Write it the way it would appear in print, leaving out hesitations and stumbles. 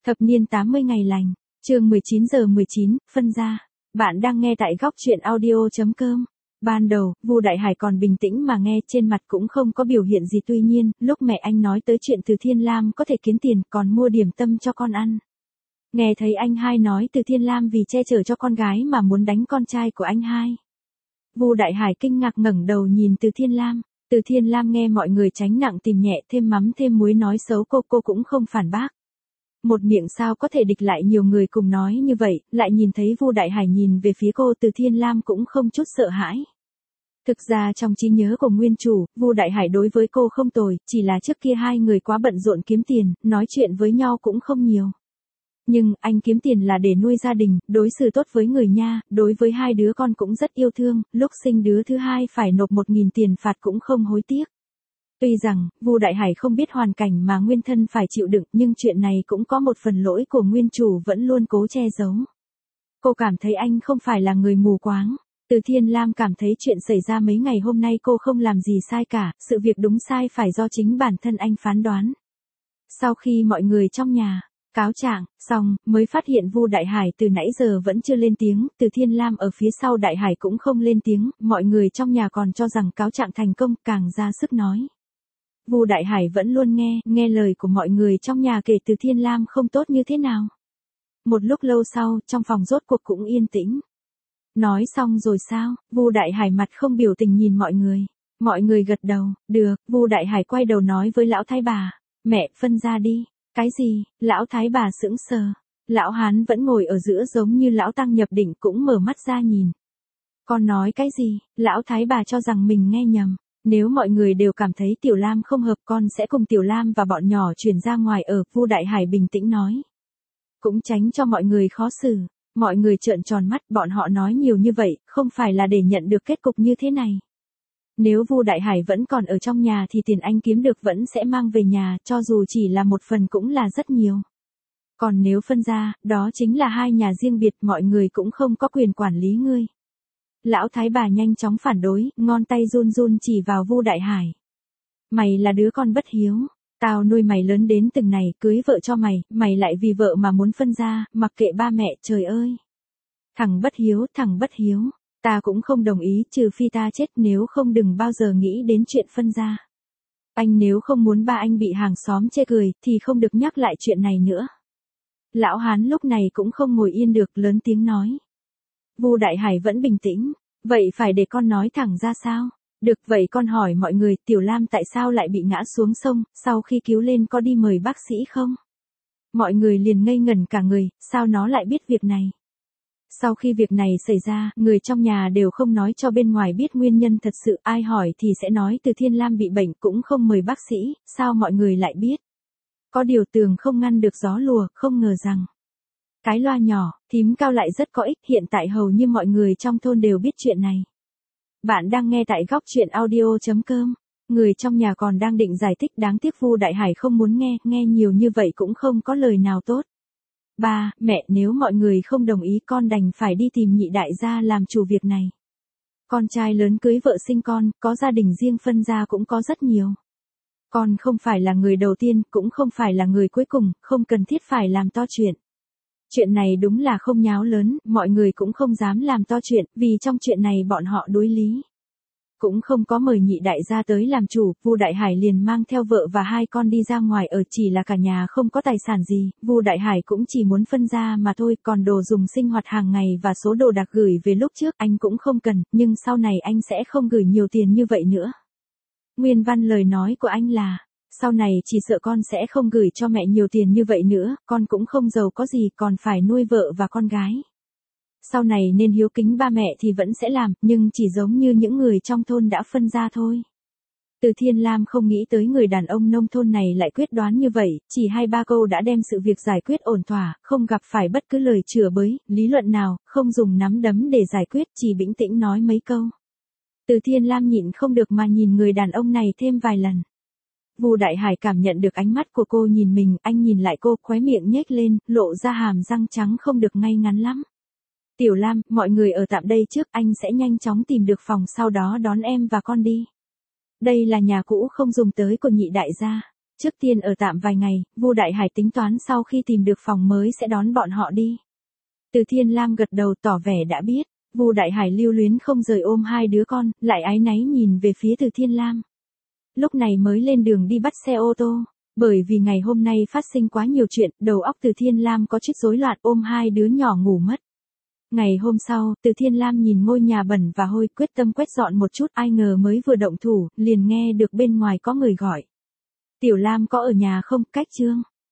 Thập niên 80 ngày lành, chương 19 phân ra. Bạn đang nghe tại góc chuyện audio.com. Ban đầu, Vu Đại Hải còn bình tĩnh mà nghe, trên mặt cũng không có biểu hiện gì, tuy nhiên, lúc mẹ anh nói tới chuyện Từ Thiên Lam có thể kiếm tiền còn mua điểm tâm cho con ăn. Nghe thấy anh hai nói Từ Thiên Lam vì che chở cho con gái mà muốn đánh con trai của anh hai. Vu Đại Hải kinh ngạc ngẩng đầu nhìn Từ Thiên Lam. Từ Thiên Lam nghe mọi người tránh nặng tìm nhẹ, thêm mắm thêm muối nói xấu cô cũng không phản bác. Một miệng sao có thể địch lại nhiều người cùng nói như vậy, lại nhìn thấy Vu Đại Hải nhìn về phía cô, Từ Thiên Lam cũng không chút sợ hãi. Thực ra trong trí nhớ của nguyên chủ, Vu Đại Hải đối với cô không tồi, chỉ là trước kia hai người quá bận rộn kiếm tiền, nói chuyện với nhau cũng không nhiều. Nhưng, anh kiếm tiền là để nuôi gia đình, đối xử tốt với người nha, đối với hai đứa con cũng rất yêu thương, lúc sinh đứa thứ hai phải nộp 1.000 tiền phạt cũng không hối tiếc. Tuy rằng, Vu Đại Hải không biết hoàn cảnh mà nguyên thân phải chịu đựng, nhưng chuyện này cũng có một phần lỗi của nguyên chủ vẫn luôn cố che giấu. Cô cảm thấy anh không phải là người mù quáng. Từ Thiên Lam cảm thấy chuyện xảy ra mấy ngày hôm nay cô không làm gì sai cả, sự việc đúng sai phải do chính bản thân anh phán đoán. Sau khi mọi người trong nhà cáo trạng xong, mới phát hiện Vu Đại Hải từ nãy giờ vẫn chưa lên tiếng, Từ Thiên Lam ở phía sau Đại Hải cũng không lên tiếng, mọi người trong nhà còn cho rằng cáo trạng thành công, càng ra sức nói. Vu Đại Hải vẫn luôn nghe lời của mọi người trong nhà kể Từ Thiên Lam không tốt như thế nào. Một lúc lâu sau, trong phòng rốt cuộc cũng yên tĩnh. Nói xong rồi sao? Vu Đại Hải mặt không biểu tình nhìn mọi người. Mọi người gật đầu, được. Vu Đại Hải quay đầu nói với lão thái bà, mẹ, phân ra đi. Cái gì? Lão thái bà sững sờ. Lão Hán vẫn ngồi ở giữa giống như lão tăng nhập định cũng mở mắt ra nhìn. Con nói cái gì? Lão thái bà cho rằng mình nghe nhầm. Nếu mọi người đều cảm thấy Tiểu Lam không hợp, con sẽ cùng Tiểu Lam và bọn nhỏ chuyển ra ngoài ở, Vu Đại Hải bình tĩnh nói. Cũng tránh cho mọi người khó xử. Mọi người trợn tròn mắt, bọn họ nói nhiều như vậy, không phải là để nhận được kết cục như thế này. Nếu Vu Đại Hải vẫn còn ở trong nhà thì tiền anh kiếm được vẫn sẽ mang về nhà, cho dù chỉ là một phần cũng là rất nhiều. Còn nếu phân ra, đó chính là hai nhà riêng biệt, mọi người cũng không có quyền quản lý ngươi. Lão thái bà nhanh chóng phản đối, ngón tay run run chỉ vào Vu Đại Hải. Mày là đứa con bất hiếu. Tao nuôi mày lớn đến từng này, cưới vợ cho mày, mày lại vì vợ mà muốn phân ra, mặc kệ ba mẹ, trời ơi. Thằng bất hiếu, ta cũng không đồng ý, trừ phi ta chết, nếu không đừng bao giờ nghĩ đến chuyện phân ra. Anh nếu không muốn ba anh bị hàng xóm chê cười, thì không được nhắc lại chuyện này nữa. Lão Hán lúc này cũng không ngồi yên được, lớn tiếng nói. Vu Đại Hải vẫn bình tĩnh, vậy phải để con nói thẳng ra sao? Được, vậy con hỏi mọi người, Tiểu Lam tại sao lại bị ngã xuống sông, sau khi cứu lên có đi mời bác sĩ không? Mọi người liền ngây ngẩn cả người, sao nó lại biết việc này? Sau khi việc này xảy ra, người trong nhà đều không nói cho bên ngoài biết nguyên nhân thật sự, ai hỏi thì sẽ nói Từ Thiên Lam bị bệnh cũng không mời bác sĩ, sao mọi người lại biết? Có điều tường không ngăn được gió lùa, không ngờ rằng. Cái loa nhỏ, thím Cao lại rất có ích, hiện tại hầu như mọi người trong thôn đều biết chuyện này. Bạn đang nghe tại góc chuyện audio.com. Người trong nhà còn đang định giải thích, đáng tiếc Vu Đại Hải không muốn nghe nhiều như vậy cũng không có lời nào tốt. Ba, mẹ, nếu mọi người không đồng ý con đành phải đi tìm nhị đại gia làm chủ việc này. Con trai lớn cưới vợ sinh con, có gia đình riêng, phân ra cũng có rất nhiều. Con không phải là người đầu tiên, cũng không phải là người cuối cùng, không cần thiết phải làm to chuyện. Chuyện này đúng là không nháo lớn, mọi người cũng không dám làm to chuyện, vì trong chuyện này bọn họ đối lý. Cũng không có mời nhị đại gia tới làm chủ, Vu Đại Hải liền mang theo vợ và hai con đi ra ngoài ở, chỉ là cả nhà không có tài sản gì, Vu Đại Hải cũng chỉ muốn phân ra mà thôi, còn đồ dùng sinh hoạt hàng ngày và số đồ đạc gửi về lúc trước anh cũng không cần, nhưng sau này anh sẽ không gửi nhiều tiền như vậy nữa. Nguyên văn lời nói của anh là, sau này chỉ sợ con sẽ không gửi cho mẹ nhiều tiền như vậy nữa, con cũng không giàu có gì, còn phải nuôi vợ và con gái. Sau này nên hiếu kính ba mẹ thì vẫn sẽ làm, nhưng chỉ giống như những người trong thôn đã phân ra thôi. Từ Thiên Lam không nghĩ tới người đàn ông nông thôn này lại quyết đoán như vậy, chỉ 2-3 câu đã đem sự việc giải quyết ổn thỏa, không gặp phải bất cứ lời chửi bới, lý luận nào, không dùng nắm đấm để giải quyết, chỉ bình tĩnh nói mấy câu. Từ Thiên Lam nhịn không được mà nhìn người đàn ông này thêm vài lần. Vu Đại Hải cảm nhận được ánh mắt của cô nhìn mình, anh nhìn lại cô, khóe miệng nhếch lên, lộ ra hàm răng trắng không được ngay ngắn lắm. Tiểu Lam, mọi người ở tạm đây trước, anh sẽ nhanh chóng tìm được phòng, sau đó đón em và con đi. Đây là nhà cũ không dùng tới của nhị đại gia. Trước tiên ở tạm vài ngày, Vu Đại Hải tính toán sau khi tìm được phòng mới sẽ đón bọn họ đi. Từ Thiên Lam gật đầu tỏ vẻ đã biết. Vu Đại Hải lưu luyến không rời ôm hai đứa con, lại áy náy nhìn về phía Từ Thiên Lam. Lúc này mới lên đường đi bắt xe ô tô. Bởi vì ngày hôm nay phát sinh quá nhiều chuyện, đầu óc Từ Thiên Lam có chút rối loạn, ôm hai đứa nhỏ ngủ mất. Ngày hôm sau, Từ Thiên Lam nhìn ngôi nhà bẩn và hôi, quyết tâm quét dọn một chút, ai ngờ mới vừa động thủ, liền nghe được bên ngoài có người gọi. Tiểu Lam có ở nhà không, Cách Trương?